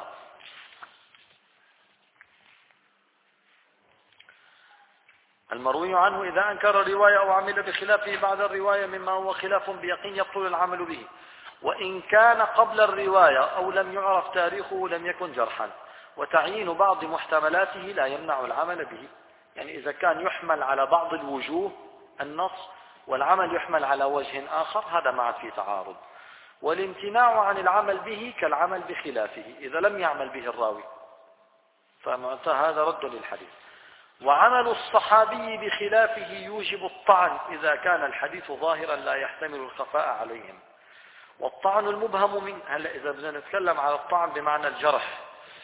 المروي عنه إذا أنكر الرواية أو عمل بخلافه بعد الرواية مما هو خلاف بيقين يبطل العمل به، وإن كان قبل الرواية أو لم يعرف تاريخه لم يكن جرحا، وتعيين بعض محتملاته لا يمنع العمل به. يعني إذا كان يحمل على بعض الوجوه النص والعمل يحمل على وجه آخر، هذا ما عاد في تعارض. والامتناع عن العمل به كالعمل بخلافه إذا لم يعمل به الراوي، فهذا رد للحديث. وعمل الصحابي بخلافه يوجب الطعن إذا كان الحديث ظاهرا لا يحتمل الخفاء عليهم. والطعن المبهم من هلا إذا بدنا نتكلم على الطعن بمعنى الجرح.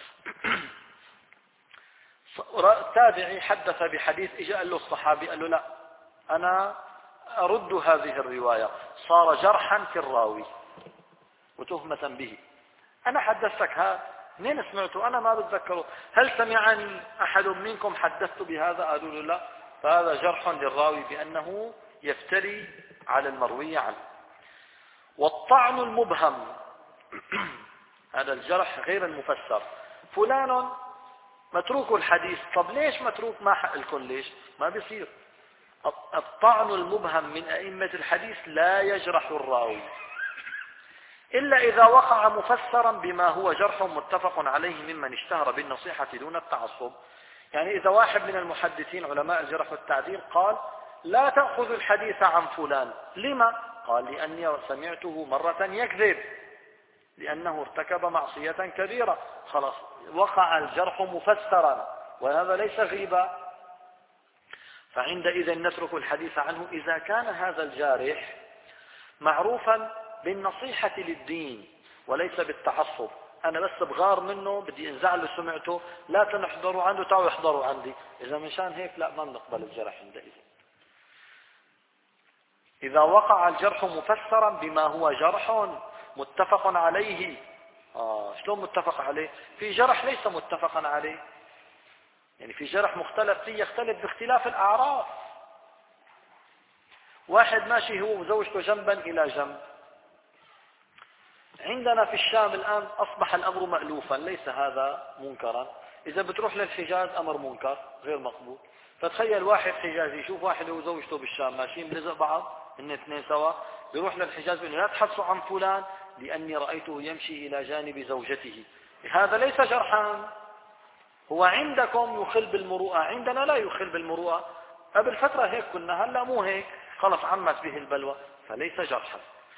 تابعي حدث بحديث، اجى قال له الصحابي، قال له: لا أنا أرد هذه الرواية، صار جرحا في الراوي وتهمة به. أنا حدثتك هذا، منين سمعته؟ أنا ما بتذكره. هل سمعني أحد منكم حدثت بهذا؟ قالوا له: لا. فهذا جرح للراوي بأنه يفتري على المروي عنه. والطعن المبهم هذا الجرح غير المفسر. فلان متروك الحديث. طب ليش متروك؟ ما حق لكم ليش؟ ما بيصير. الطعن المبهم من أئمة الحديث لا يجرح الراوي إلا إذا وقع مفسرا بما هو جرح متفق عليه ممن اشتهر بالنصيحة دون التعصب. يعني إذا واحد من المحدثين علماء الجرح والتعديل قال: لا تأخذ الحديث عن فلان، لما؟ قال: لأني سمعته مرة يكذب، لأنه ارتكب معصية كبيرة. خلاص وقع الجرح مفسرا، وهذا ليس غيبة، فعندئذ نترك الحديث عنه إذا كان هذا الجارح معروفا بالنصيحة للدين وليس بالتعصب. أنا بس بغار منه، بدي انزع له سمعته، لا تنحضروا عنده، تعالوا احضروا عندي. إذا منشان هيك لا، ما بنقبل الجرح عندئذ. إذا وقع الجرح مفسرا بما هو جرح متفق عليه. آه شلون متفق عليه؟ في جرح ليس متفقا عليه، يعني في جرح مختلف فيه، يختلف باختلاف الأعراف. واحد ماشي هو وزوجته جنبا إلى جنب. عندنا في الشام الآن أصبح الأمر مألوفا، ليس هذا منكرا. إذا بتروح للحجاز أمر منكر غير مقبول. فتخيل واحد حجازي يشوف واحد وزوجته بالشام ماشيين بلزق بعض، إن اثنين سوا، بيروح للحجاز بيقول: لا تحدثوا عن فلان لأني رأيته يمشي إلى جانب زوجته. هذا ليس جرحا، هو عندكم يخل بالمروءة، عندنا لا يخل بالمروءة. قبل فترة هيك كنا، هلا مو هيك، خلص عمت به البلوى، فليس جرحا.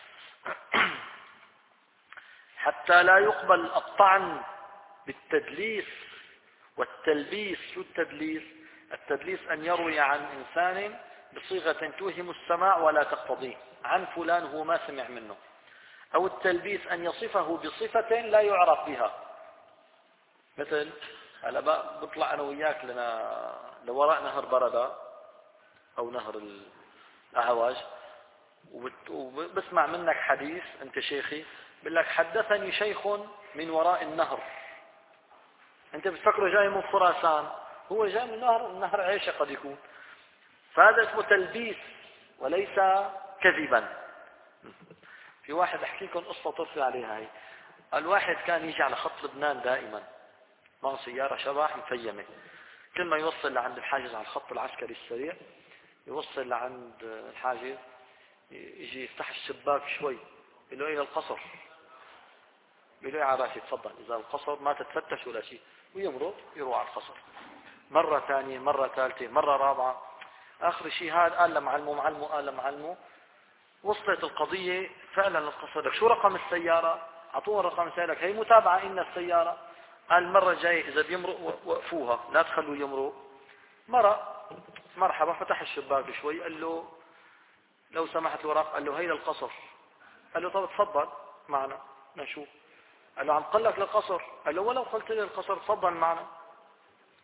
حتى لا يقبل الطعن بالتدليس والتلبيس. شو التدليس؟ التدليس أن يروي عن إنسان بصيغة توهم السماع ولا تقتضيه، عن فلان هو ما سمع منه. أو التلبيس أن يصفه بصفة لا يعرف بها. مثل هلا بطلع أنا وياك لنا لوراء نهر بردة أو نهر الأعواج، وبسمع منك حديث، أنت شيخي، بقول لك: حدثني شيخ من وراء النهر. أنت بتفكره جاي من خراسان، هو جاي من نهر النهر عيشة قد يكون. فهذا اسمه تلبيس وليس كذبا. في واحد أحكي لكم قصة طرفي عليها هي. الواحد كان يجي على خط لبنان دائما، معه سيارة شبح مفيمة، كل ما يوصل لعند الحاجز على الخط العسكري السريع، يوصل لعند الحاجز يجي يفتح الشباك شوي، يقول له: إلى القصر. يقول له: يا عباسي تفضل، إذا القصر ما تتفتش ولا شيء، ويمرض يروح على القصر. مرة ثانية، مرة ثالثة، مرة رابعة، آخر شيء هذا قال لمعلمه، معلمه قال لمعلمه، وصلت القضية فعلا للقصر. لك: شو رقم السيارة؟ أعطوه رقم السيارة، هي متابعة إن السيارة. قال: المرة الجاية إذا بيمرق وقفوها، لا تخلوا يمرق. مرة مرحبا، فتح الشباك شوي، قال له: لو سمحت الوراق. قال له: هي للقصر. قال له: طب تفضل معنا نشوف. قال له: عم قلك للقصر. قال له: ولو قلت لي القصر تفضل معنا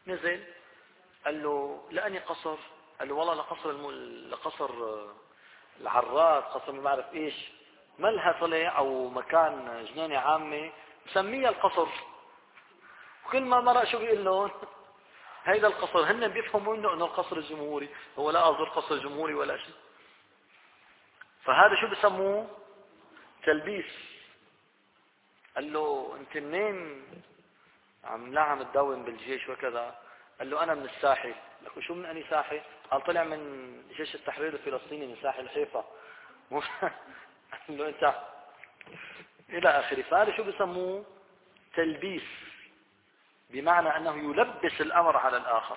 نزل قال له لأني قصر، قال له والله لقصر الم... لقصر العراس، قصر ما بعرف ايش، ملها طلع او مكان جنينة عامة مسميها القصر. وكل ما مرق شو بيقول لهم هيدا القصر، هن بيفهموا انه انه القصر الجمهوري، هو لا ازور قصر جمهوري ولا شيء. فهذا شو بسموه؟ تلبيس. قال له انت منين؟ عم لا عم تداوم بالجيش وكذا. قال له انا من الساحل. لك شو من اني ساحل؟ قال طلع من جيش التحرير الفلسطيني من ساحل حيفا. قال له انت الى اخره. فهذا شو بسموه؟ تلبيس، بمعنى انه يلبس الامر على الاخر.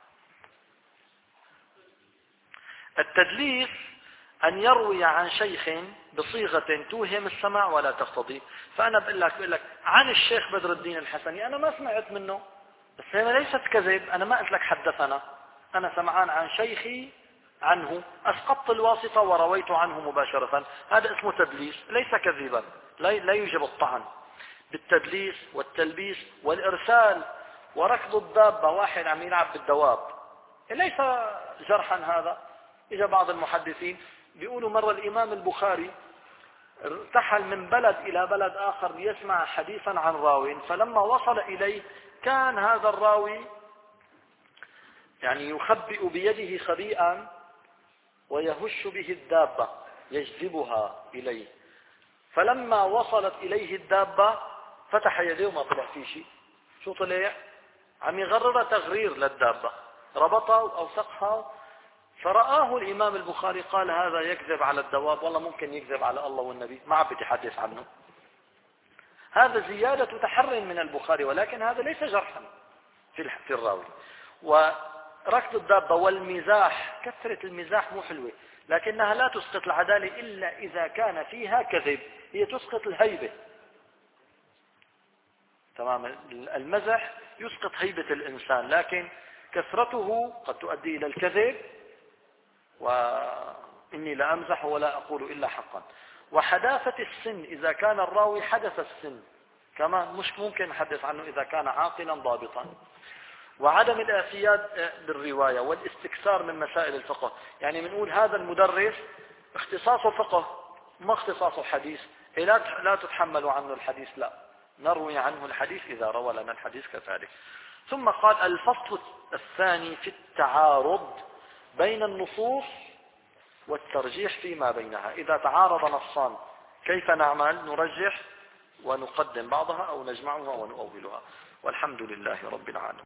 التدليس أن يروي عن شيخ بصيغة توهم السمع ولا تقتضي. فأنا بقول لك بقول لك عن الشيخ بدر الدين الحسني، أنا ما سمعت منه، بس هي ليست كذب. أنا ما قلت لك حدثنا، أنا سمعان عن شيخي عنه، أسقطت الواسطة ورويت عنه مباشرة. هذا اسمه تدليس، ليس كذبا، لا يوجب الطعن. بالتدليس والتلبيس والإرسال وركض الدابة، واحد عم يلعب بالدواب، ليس جرحا هذا. إجا بعض المحدثين بيقولوا مرة الإمام البخاري ارتحل من بلد إلى بلد آخر ليسمع حديثا عن راوي، فلما وصل إليه كان هذا الراوي يعني يخبئ بيده خبيئا ويهش به الدابة يجذبها إليه. فلما وصلت إليه الدابة فتح يديه وما طلع فيه شيء. شو طلع؟ عم يغرر تغرير للدابة، ربطها وأوثقها. فرآه الإمام البخاري قال هذا يكذب على الدواب، والله ممكن يكذب على الله والنبي، ما عم بيتحدث عنه. هذا زيادة تحر من البخاري، ولكن هذا ليس جرحا في في الراوي. وركض الدابة والمزاح، كثرة المزاح مو حلوة، لكنها لا تسقط العدالة إلا إذا كان فيها كذب، هي تسقط الهيبة. تمام، المزح يسقط هيبة الإنسان، لكن كثرته قد تؤدي إلى الكذب. وإني لأمزح ولا أقول إلا حقا. وحداثة السن، إذا كان الراوي حدث السن كما مش ممكن نحدث عنه إذا كان عاقلا ضابطا. وعدم الاعتياد بالرواية والاستكثار من مسائل الفقه، يعني بنقول هذا المدرس اختصاصه فقه ما اختصاصه حديث، لا تتحمل عنه الحديث، لا نروي عنه الحديث إذا روى لنا الحديث كذلك. ثم قال الفصل الثاني في التعارض بين النصوص والترجيح فيما بينها. إذا تعارض نصان كيف نعمل؟ نرجح ونقدم بعضها أو نجمعها ونؤولها. والحمد لله رب العالمين.